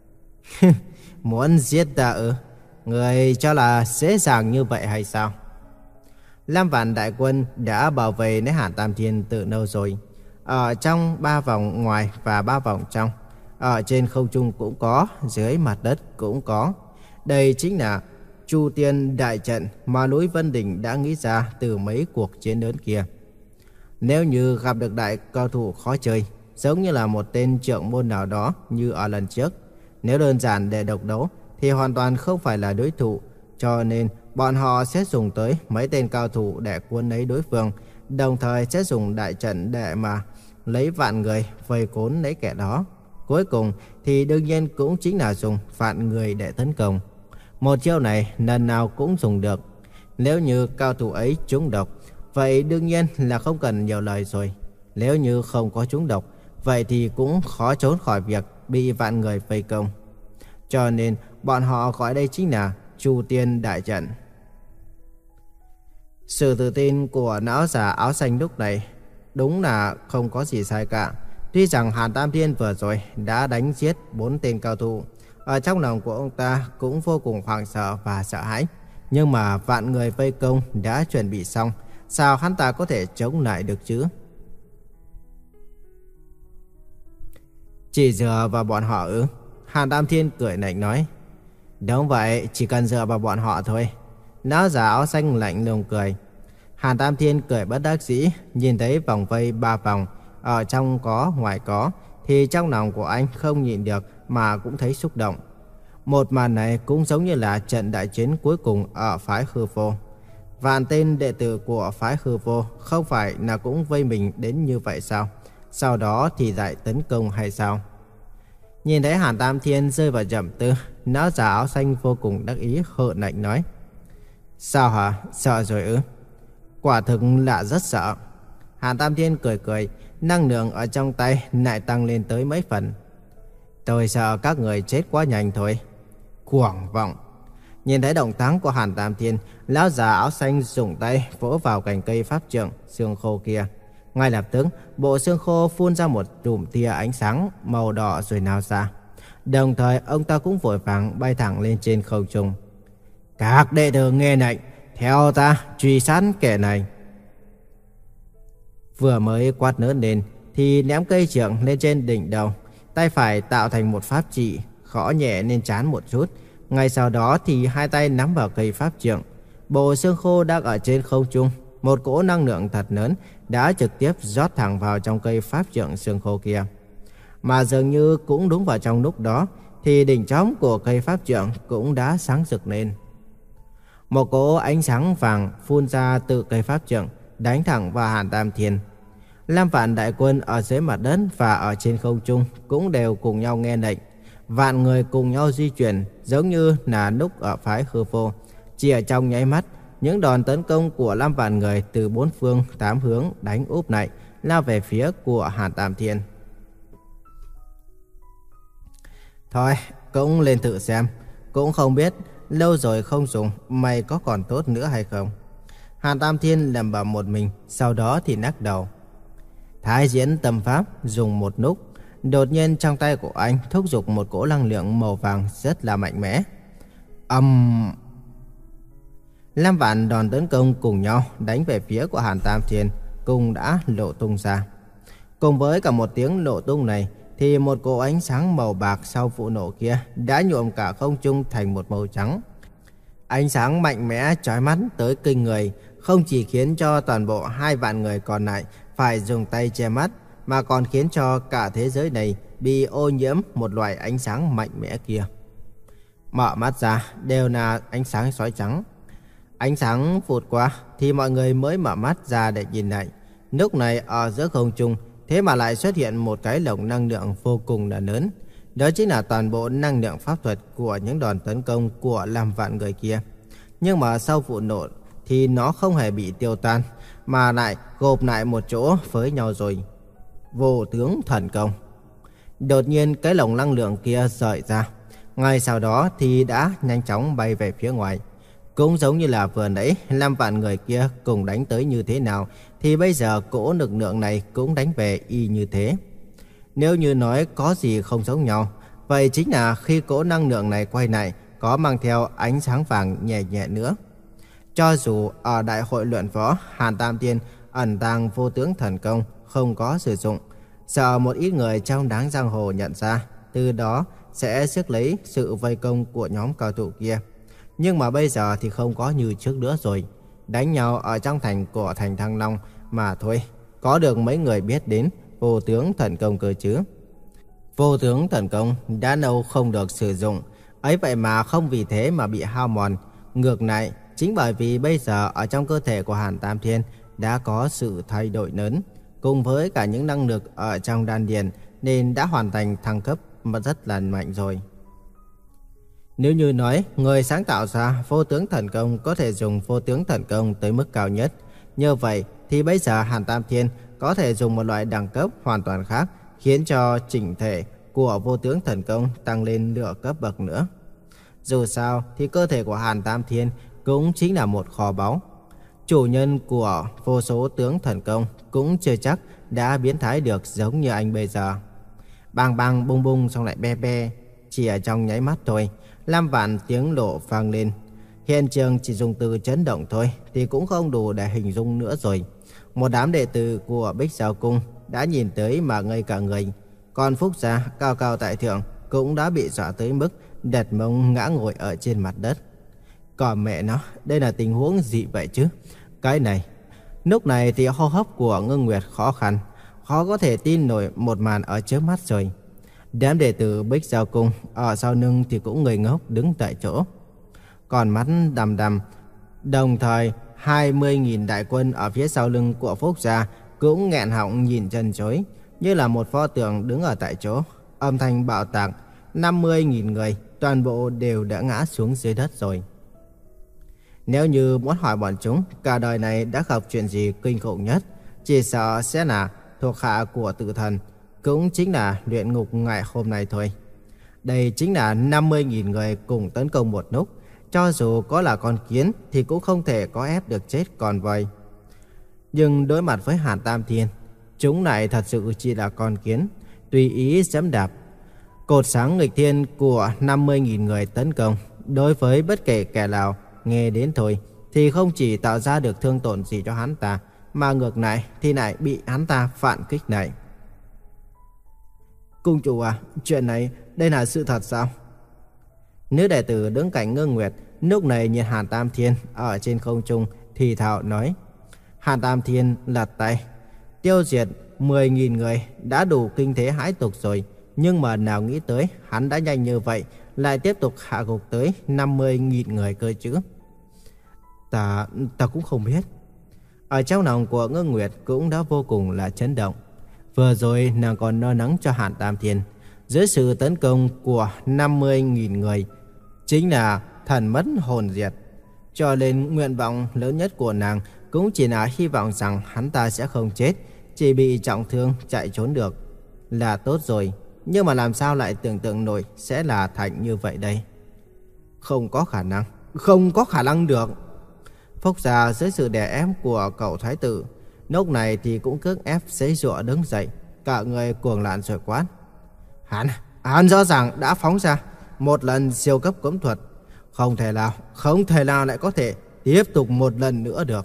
A: Muốn giết ta ư? Người cho là dễ dàng như vậy hay sao? Lam vạn đại quân đã bảo vệ lấy Hàn Tam Thiên từ lâu rồi. Ở trong ba vòng ngoài và ba vòng trong, ở trên không trung cũng có, dưới mặt đất cũng có. Đây chính là Chu Tiên đại trận mà núi Vân Đỉnh đã nghĩ ra từ mấy cuộc chiến lớn kia. Nếu như gặp được đại cao thủ khó chơi, giống như là một tên trưởng môn nào đó như ở lần trước, nếu đơn giản để độc đấu thì hoàn toàn không phải là đối thủ, cho nên bọn họ sẽ dùng tới mấy tên cao thủ để cuốn lấy đối phương, đồng thời sẽ dùng đại trận để mà lấy vạn người vây cuốn lấy kẻ đó. Cuối cùng thì đương nhiên cũng chính là dùng vạn người để tấn công. Một chiêu này lần nào cũng dùng được. Nếu như cao thủ ấy trúng độc, vậy đương nhiên là không cần nhiều lời rồi. Nếu như không có trúng độc, vậy thì cũng khó trốn khỏi việc bị vạn người vây công. Cho nên bọn họ gọi đây chính là Chu Tiên đại trận. Sự tự tin của lão già áo xanh lúc này đúng là không có gì sai cả. Tuy rằng Hàn Tam Thiên vừa rồi đã đánh giết bốn tên cao thủ, ở trong lòng của ông ta cũng vô cùng hoảng sợ và sợ hãi. Nhưng mà vạn người vây công đã chuẩn bị xong, sao hắn ta có thể chống lại được chứ? Chỉ dựa vào bọn họ ư? Hàn Tam Thiên cười lạnh nói. Đúng vậy, chỉ cần dựa vào bọn họ thôi. Lão già áo xanh lạnh lùng cười. Hàn Tam Thiên cười bất đắc dĩ, nhìn thấy vòng vây ba vòng, ở trong có ngoài có, thì trong lòng của anh không nhịn được mà cũng thấy xúc động. Một màn này cũng giống như là trận đại chiến cuối cùng ở phái Hư Vô. Vạn tên đệ tử của phái Hư Vô không phải là cũng vây mình đến như vậy sao? Sau đó thì lại tấn công hay sao? Nhìn thấy Hàn Tam Thiên rơi vào trầm tư, lão già áo xanh vô cùng đắc ý hờn lạnh nói. Sao hả? Sợ rồi ư? Quả thực là rất sợ. Hàn Tam Thiên cười cười, năng lượng ở trong tay lại tăng lên tới mấy phần. Tôi sợ các người chết quá nhanh thôi. Cuồng vọng. Nhìn thấy động tác của Hàn Tam Thiên, lão già áo xanh dùng tay vỗ vào cành cây pháp trượng xương khô kia. Ngay lập tức, bộ xương khô phun ra một chùm tia ánh sáng màu đỏ rồi nào ra. Đồng thời, ông ta cũng vội vàng bay thẳng lên trên không trung. Các đệ tử nghe lệnh, theo ta truy sát kẻ này. Vừa mới quát lớn lên thì ném cây trượng lên trên đỉnh đầu, tay phải tạo thành một pháp chỉ, gõ nhẹ lên trán một chút. Ngay sau đó thì hai tay nắm vào cây pháp trượng. Bộ xương khô đang ở trên không trung, một cỗ năng lượng thật lớn đã trực tiếp rót thẳng vào trong cây pháp trượng xương khô kia. Mà dường như cũng đúng vào trong lúc đó thì đỉnh chóp của cây pháp trượng cũng đã sáng rực lên. Một cỗ ánh sáng vàng phun ra từ cây pháp trượng, đánh thẳng vào Hàn Tam Thiên. Lam vạn đại quân ở dưới mặt đất và ở trên không trung cũng đều cùng nhau nghe lệnh. Vạn người cùng nhau di chuyển, giống như là lúc ở phái Hư Vô. Chỉ ở trong nháy mắt, những đòn tấn công của Lam vạn người từ bốn phương tám hướng đánh úp lại, lao về phía của Hàn Tam Thiên. Thôi, cũng lên thử xem. Cũng không biết lâu rồi không dùng, mày có còn tốt nữa hay không? Hàn Tam Thiên lẩm bẩm một mình, sau đó thì lắc đầu. Thái diễn tâm pháp dùng một lúc, đột nhiên trong tay của anh thúc giục một cỗ năng lượng màu vàng rất là mạnh mẽ. Âm... Um... Lam vạn đòn tấn công cùng nhau đánh về phía của Hàn Tam Thiên cùng đã lộ tung ra. Cùng với cả một tiếng lộ tung này thì một cỗ ánh sáng màu bạc sau vụ nổ kia đã nhuộm cả không trung thành một màu trắng. Ánh sáng mạnh mẽ chói mắt tới kinh người, không chỉ khiến cho toàn bộ hai vạn người còn lại phải dùng tay che mắt, mà còn khiến cho cả thế giới này bị ô nhiễm một loại ánh sáng mạnh mẽ kia. Mở mắt ra đều là ánh sáng sói trắng. Ánh sáng vụt qua thì mọi người mới mở mắt ra để nhìn lại. Lúc này ở giữa không trung thế mà lại xuất hiện một cái lồng năng lượng vô cùng là lớn. Đó chính là toàn bộ năng lượng pháp thuật của những đòn tấn công của Lam vạn người kia. Nhưng mà sau vụ nổ thì nó không hề bị tiêu tan, mà lại gộp lại một chỗ với nhau rồi. Vô tướng thần công. Đột nhiên cái lồng năng lượng kia rời ra. Ngay sau đó thì đã nhanh chóng bay về phía ngoài. Cũng giống như là vừa nãy Lam vạn người kia cùng đánh tới như thế nào, thì bây giờ cỗ lực lượng này cũng đánh về y như thế. Nếu như nói có gì không giống nhau, vậy chính là khi cỗ năng lượng này quay lại có mang theo ánh sáng vàng nhẹ nhẹ nữa. Cho dù ở đại hội luận võ, Hàn Tam Thiên ẩn tàng vô tướng thần công không có sử dụng, sợ một ít người trong đám giang hồ nhận ra, từ đó sẽ rước lấy sự vây công của nhóm cao thủ kia. Nhưng mà bây giờ thì không có như trước nữa rồi. Đánh nhau ở trong thành của thành Thăng Long mà thôi, có được mấy người biết đến vô tướng thần công cơ chứ. Vô tướng thần công đã lâu không được sử dụng, ấy vậy mà không vì thế mà bị hao mòn. Ngược lại, chính bởi vì bây giờ ở trong cơ thể của Hàn Tam Thiên đã có sự thay đổi lớn, cùng với cả những năng lực ở trong đan điền nên đã hoàn thành thăng cấp mà rất là mạnh rồi. Nếu như nói người sáng tạo ra vô tướng thần công có thể dùng vô tướng thần công tới mức cao nhất, như vậy thì bây giờ Hàn Tam Thiên có thể dùng một loại đẳng cấp hoàn toàn khác, khiến cho chỉnh thể của vô tướng thần công tăng lên nửa cấp bậc nữa. Dù sao thì cơ thể của Hàn Tam Thiên cũng chính là một kho báu. Chủ nhân của vô số tướng thần công cũng chưa chắc đã biến thái được giống như anh bây giờ. Bang bang bung bung xong lại be be, chỉ ở trong nháy mắt thôi, Lam vạn tiếng nổ vang lên. Hiện trường chỉ dùng từ chấn động thôi thì cũng không đủ để hình dung nữa rồi. Một đám đệ tử của Bích Giao Cung đã nhìn tới mà ngây cả người. Còn Phúc Gia cao cao tại thượng cũng đã bị dọa tới mức đặt mông ngã ngồi ở trên mặt đất. Còn mẹ nó, đây là tình huống gì vậy chứ? Cái này, lúc này thì hô hấp của Ngưng Nguyệt khó khăn, khó có thể tin nổi một màn ở trước mắt rồi. Đám đệ tử Bích Giao Cung ở sau lưng thì cũng ngây ngốc đứng tại chỗ, còn mắt đăm đăm. Đồng thời hai mươi nghìn đại quân ở phía sau lưng của Phúc Gia cũng nghẹn họng nhìn chân chối, như là một pho tượng đứng ở tại chỗ. Âm thanh bạo tạc, năm mươi nghìn người toàn bộ đều đã ngã xuống dưới đất rồi. Nếu như muốn hỏi bọn chúng cả đời này đã gặp chuyện gì kinh khủng nhất, chỉ sợ sẽ là thuộc hạ của Tử Thần, cũng chính là luyện ngục ngày hôm nay thôi. Đây chính là năm mươi nghìn người cùng tấn công một lúc. Cho dù có là con kiến thì cũng không thể có ép được chết con voi. Nhưng đối mặt với Hàn Tam Thiên, chúng lại thật sự chỉ là con kiến, tùy ý giẫm đạp. Cột sáng nghịch thiên của năm mươi nghìn người tấn công, đối với bất kể kẻ nào nghe đến thôi thì không chỉ tạo ra được thương tổn gì cho hắn ta, mà ngược lại thì lại bị hắn ta phản kích lại. Cung chủ à, chuyện này đây là sự thật sao? Nữ đệ tử đứng cạnh Ngưng Nguyệt lúc này nhìn Hàn Tam Thiên ở trên không trung thì thào nói. Hàn Tam Thiên lật tay tiêu diệt mười nghìn người đã đủ kinh thế hãi tục rồi, nhưng mà nào nghĩ tới hắn đã nhanh như vậy lại tiếp tục hạ gục tới năm mươi nghìn người cơ chứ. Ta, ta cũng không biết. Ở trong lòng của Ngưng Nguyệt cũng đã vô cùng là chấn động. Vừa rồi nàng còn lo lắng cho Hàn Tam Thiên, dưới sự tấn công của năm mươi nghìn người chính là thần mất hồn diệt. Cho nên nguyện vọng lớn nhất của nàng cũng chỉ là hy vọng rằng hắn ta sẽ không chết, chỉ bị trọng thương chạy trốn được là tốt rồi. Nhưng mà làm sao lại tưởng tượng nổi sẽ là thành như vậy đây? Không có khả năng, không có khả năng được. Phúc Gia dưới sự đè ép của cậu thái tử, lúc này thì cũng cưỡng ép giãy giụa đứng dậy, cả người cuồng loạn rồi quát. Hắn, hắn rõ ràng đã phóng ra một lần siêu cấp cấm thuật. Không thể nào, không thể nào lại có thể tiếp tục một lần nữa được.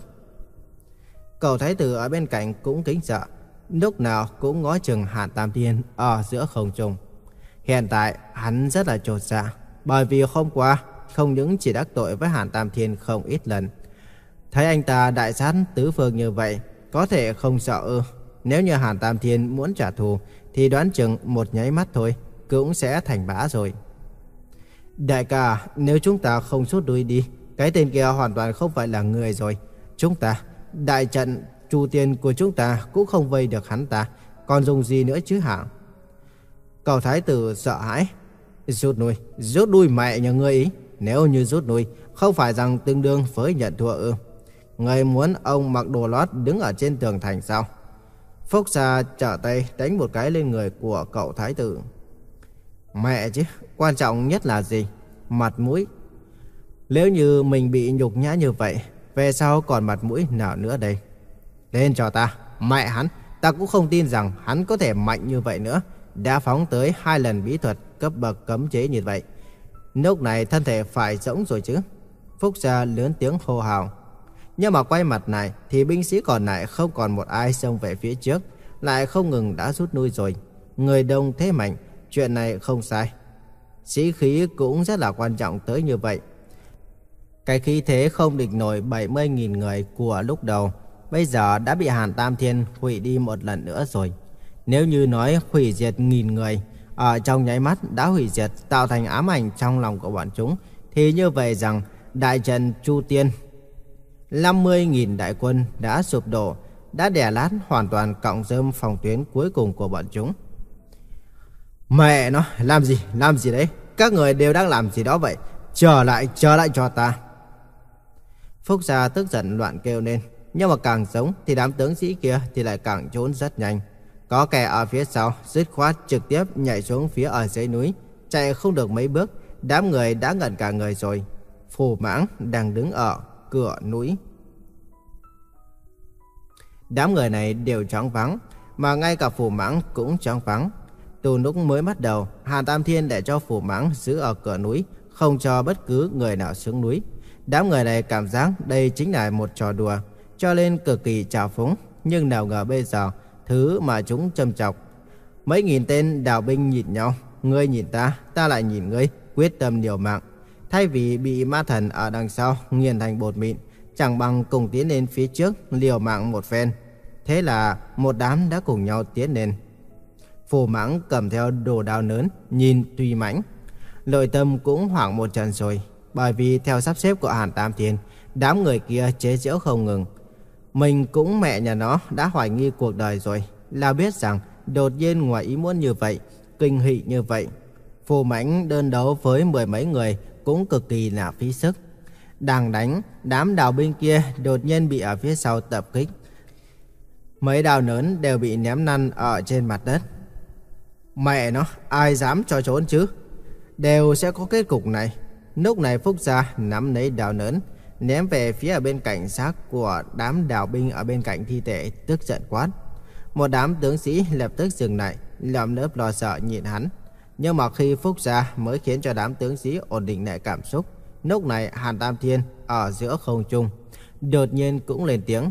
A: Cậu thái tử ở bên cạnh cũng kính sợ, lúc nào cũng ngó chừng Hàn Tam Thiên ở giữa không trung. Hiện tại hắn rất là chột dạ, bởi vì hôm qua không những chỉ đắc tội với Hàn Tam Thiên không ít lần. Thấy anh ta đại sát tứ phương như vậy, có thể không sợ ư? Nếu như Hàn Tam Thiên muốn trả thù thì đoán chừng một nháy mắt thôi cũng sẽ thành bã rồi. Đại ca, nếu chúng ta không rút lui đi, cái tên kia hoàn toàn không phải là người rồi. Chúng ta, đại trận Chu Tiên của chúng ta cũng không vây được hắn ta, còn dùng gì nữa chứ hả? Cậu thái tử sợ hãi. Rút lui, rút lui mẹ nhà ngươi ý. Nếu như rút lui, không phải rằng tương đương với nhận thua ư? Người muốn ông mặc đồ lót đứng ở trên tường thành sao? Phúc Gia trở tay đánh một cái lên người của cậu thái tử. Mẹ chứ, quan trọng nhất là gì? Mặt mũi. Nếu như mình bị nhục nhã như vậy, về sau còn mặt mũi nào nữa đây? Lên cho ta, mẹ hắn, ta cũng không tin rằng hắn có thể mạnh như vậy nữa. Đã phóng tới hai lần bí thuật cấp bậc cấm chế như vậy. Lúc này thân thể phải rỗng rồi chứ. Phúc Gia lớn tiếng hô hào. Nhưng mà quay mặt này thì binh sĩ còn lại không còn một ai xông về phía trước, lại không ngừng đã rút lui rồi. Người đông thế mạnh, chuyện này không sai. Sĩ khí cũng rất là quan trọng tới như vậy. Cái khí thế không địch nổi bảy mươi nghìn người của lúc đầu, bây giờ đã bị Hàn Tam Thiên hủy đi một lần nữa rồi. Nếu như nói hủy diệt nghìn người, ở trong nháy mắt đã hủy diệt, tạo thành ám ảnh trong lòng của bọn chúng, thì như vậy rằng đại trận Chu Tiên, năm mươi nghìn đại quân đã sụp đổ, đã đè lát hoàn toàn cọng rơm phòng tuyến cuối cùng của bọn chúng. Mẹ nó, làm gì, làm gì đấy? Các người đều đang làm gì đó vậy? Trở lại, trở lại cho ta. Phúc Gia tức giận loạn kêu lên, nhưng mà càng giống thì đám tướng sĩ kia thì lại càng trốn rất nhanh. Có kẻ ở phía sau dứt khoát trực tiếp nhảy xuống phía ở dưới núi, chạy không được mấy bước, đám người đã ngẩn cả người rồi. Phù Mãng đang đứng ở cửa núi. Đám người này đều choáng váng, mà ngay cả Phù Mãng cũng choáng váng. Từ lúc mới bắt đầu, Hàn Tam Thiên để cho Phù Mãng giữ ở cửa núi, không cho bất cứ người nào xuống núi. Đám người này cảm giác đây chính là một trò đùa, cho nên cực kỳ trào phúng. Nhưng nào ngờ bây giờ, thứ mà chúng châm chọc. Mấy nghìn tên đào binh nhìn nhau, ngươi nhìn ta, ta lại nhìn ngươi, quyết tâm liều mạng. Thay vì bị ma thần ở đằng sau nghiền thành bột mịn, chẳng bằng cùng tiến lên phía trước liều mạng một phen. Thế là một đám đã cùng nhau tiến lên. Phù Mãng cầm theo đồ đao lớn, nhìn tuy mãnh, nội tâm cũng hoảng một trận rồi, bởi vì theo sắp xếp của Hàn Tam Thiên, đám người kia chế giễu không ngừng. Mình cũng mẹ nhà nó đã hoài nghi cuộc đời rồi, là biết rằng đột nhiên ngoài ý muốn như vậy, kinh hỉ như vậy, Phù Mãnh đơn đấu với mười mấy người cũng cực kỳ là phí sức. Đang đánh, đám đào binh kia đột nhiên bị ở phía sau tập kích. Mấy đào lớn đều bị ném lăn ở trên mặt đất. Mẹ nó, ai dám cho trốn chứ? Đều sẽ có kết cục này. Lúc này Phúc Gia nắm lấy đào lớn, ném về phía ở bên cạnh xác của đám đào binh ở bên cạnh thi thể, tức giận quát. Một đám tướng sĩ lập tức dừng lại, lợm lớp lo sợ nhìn hắn. Nhưng mà khi Phúc Gia mới khiến cho đám tướng sĩ ổn định lại cảm xúc, lúc này Hàn Tam Thiên ở giữa không trung đột nhiên cũng lên tiếng.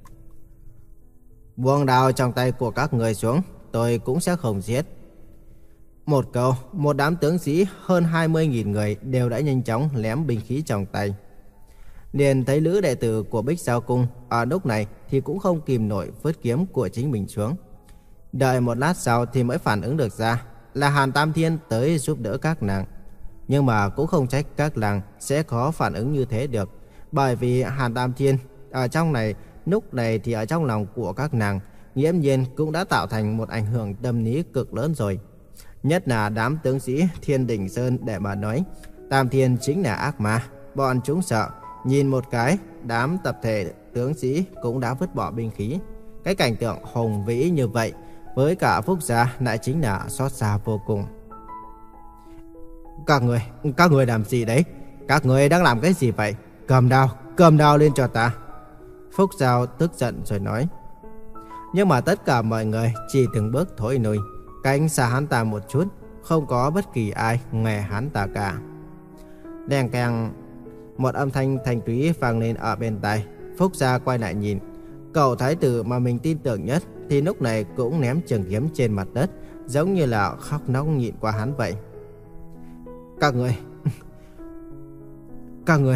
A: Buông đao trong tay của các người xuống, tôi cũng sẽ không giết. Một câu, một đám tướng sĩ hơn hai mươi nghìn người đều đã nhanh chóng ném binh khí trong tay. Liền thấy lữ đệ tử của Bích Sao Cung ở lúc này thì cũng không kìm nổi vứt kiếm của chính mình xuống. Đợi một lát sau thì mới phản ứng được ra là Hàn Tam Thiên tới giúp đỡ các nàng. Nhưng mà cũng không trách các nàng sẽ có phản ứng như thế được, bởi vì Hàn Tam Thiên ở trong này, lúc này thì ở trong lòng của các nàng nghiễm nhiên cũng đã tạo thành một ảnh hưởng tâm lý cực lớn rồi. Nhất là đám tướng sĩ Thiên Đình Sơn để mà nói, Tam Thiên chính là ác ma, bọn chúng sợ. Nhìn một cái, đám tập thể tướng sĩ cũng đã vứt bỏ binh khí. Cái cảnh tượng hùng vĩ như vậy, với cả Phúc Gia lại chính là xót xa vô cùng. Các người, các người làm gì đấy? các người đang làm cái gì vậy? Cầm đao, cầm đao lên cho ta. Phúc Giao tức giận rồi nói. Nhưng mà tất cả mọi người chỉ từng bước thối lui, cách xa hắn ta một chút, không có bất kỳ ai nghe hắn ta cả. Đèn keng, một âm thanh thanh thúy vang lên ở bên tai. Phúc Gia quay lại nhìn, cậu thái tử mà mình tin tưởng nhất thì lúc này cũng ném trường kiếm trên mặt đất, giống như là khóc nóc nhịn qua hắn vậy. Các người, các người.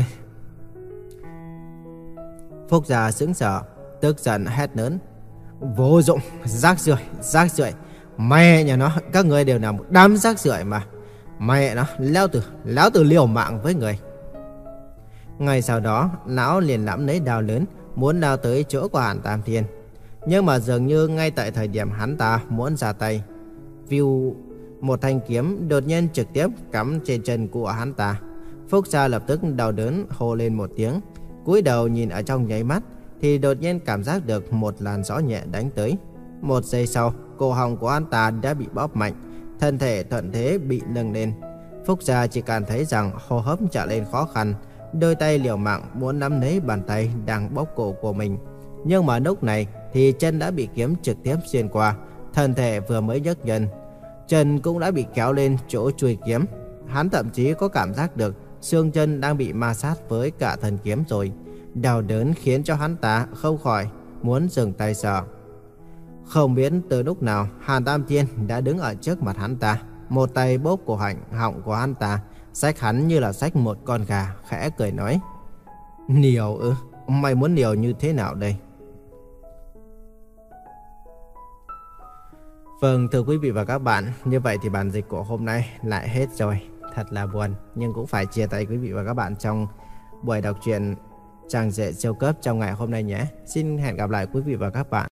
A: Phúc Gia sững sờ, tức giận hét lớn. Vô dụng, rác rưởi, rác rưởi. Mẹ nhà nó, các người đều là một đám rác rưởi mà. Mẹ nó, lão tử, lão tử liều mạng với người. Ngay sau đó, lão liền nắm lấy đao lớn, muốn đao tới chỗ của Hàn Tam Thiên. Nhưng mà dường như ngay tại thời điểm hắn ta muốn ra tay, view một thanh kiếm đột nhiên trực tiếp cắm trên chân của hắn ta. Phúc Gia lập tức đau đớn hô lên một tiếng, cúi đầu nhìn ở trong nháy mắt thì đột nhiên cảm giác được một làn gió nhẹ đánh tới. Một giây sau, cổ họng của hắn ta đã bị bóp mạnh, thân thể thuận thế bị nâng lên. Phúc Gia chỉ cảm thấy rằng hô hấp trở lên khó khăn, đôi tay liều mạng muốn nắm lấy bàn tay đang bóp cổ của mình. Nhưng mà lúc này thì chân đã bị kiếm trực tiếp xuyên qua, thân thể vừa mới nhấc chân, chân cũng đã bị kéo lên chỗ chuôi kiếm. Hắn thậm chí có cảm giác được xương chân đang bị ma sát với cả thân kiếm rồi. Đau đớn khiến cho hắn ta không khỏi muốn dừng tay sợ. Không biết từ lúc nào Hàn Tam Thiên đã đứng ở trước mặt hắn ta, một tay bóp cổ họng họng của hắn ta, xách hắn như là xách một con gà, khẽ cười nói. Niều ư? Mày muốn niều như thế nào đây? Vâng, thưa quý vị và các bạn, như vậy thì bản dịch của hôm nay lại hết rồi. Thật là buồn, nhưng cũng phải chia tay quý vị và các bạn trong buổi đọc truyện Chàng Rể Siêu Cấp trong ngày hôm nay nhé. Xin hẹn gặp lại quý vị và các bạn.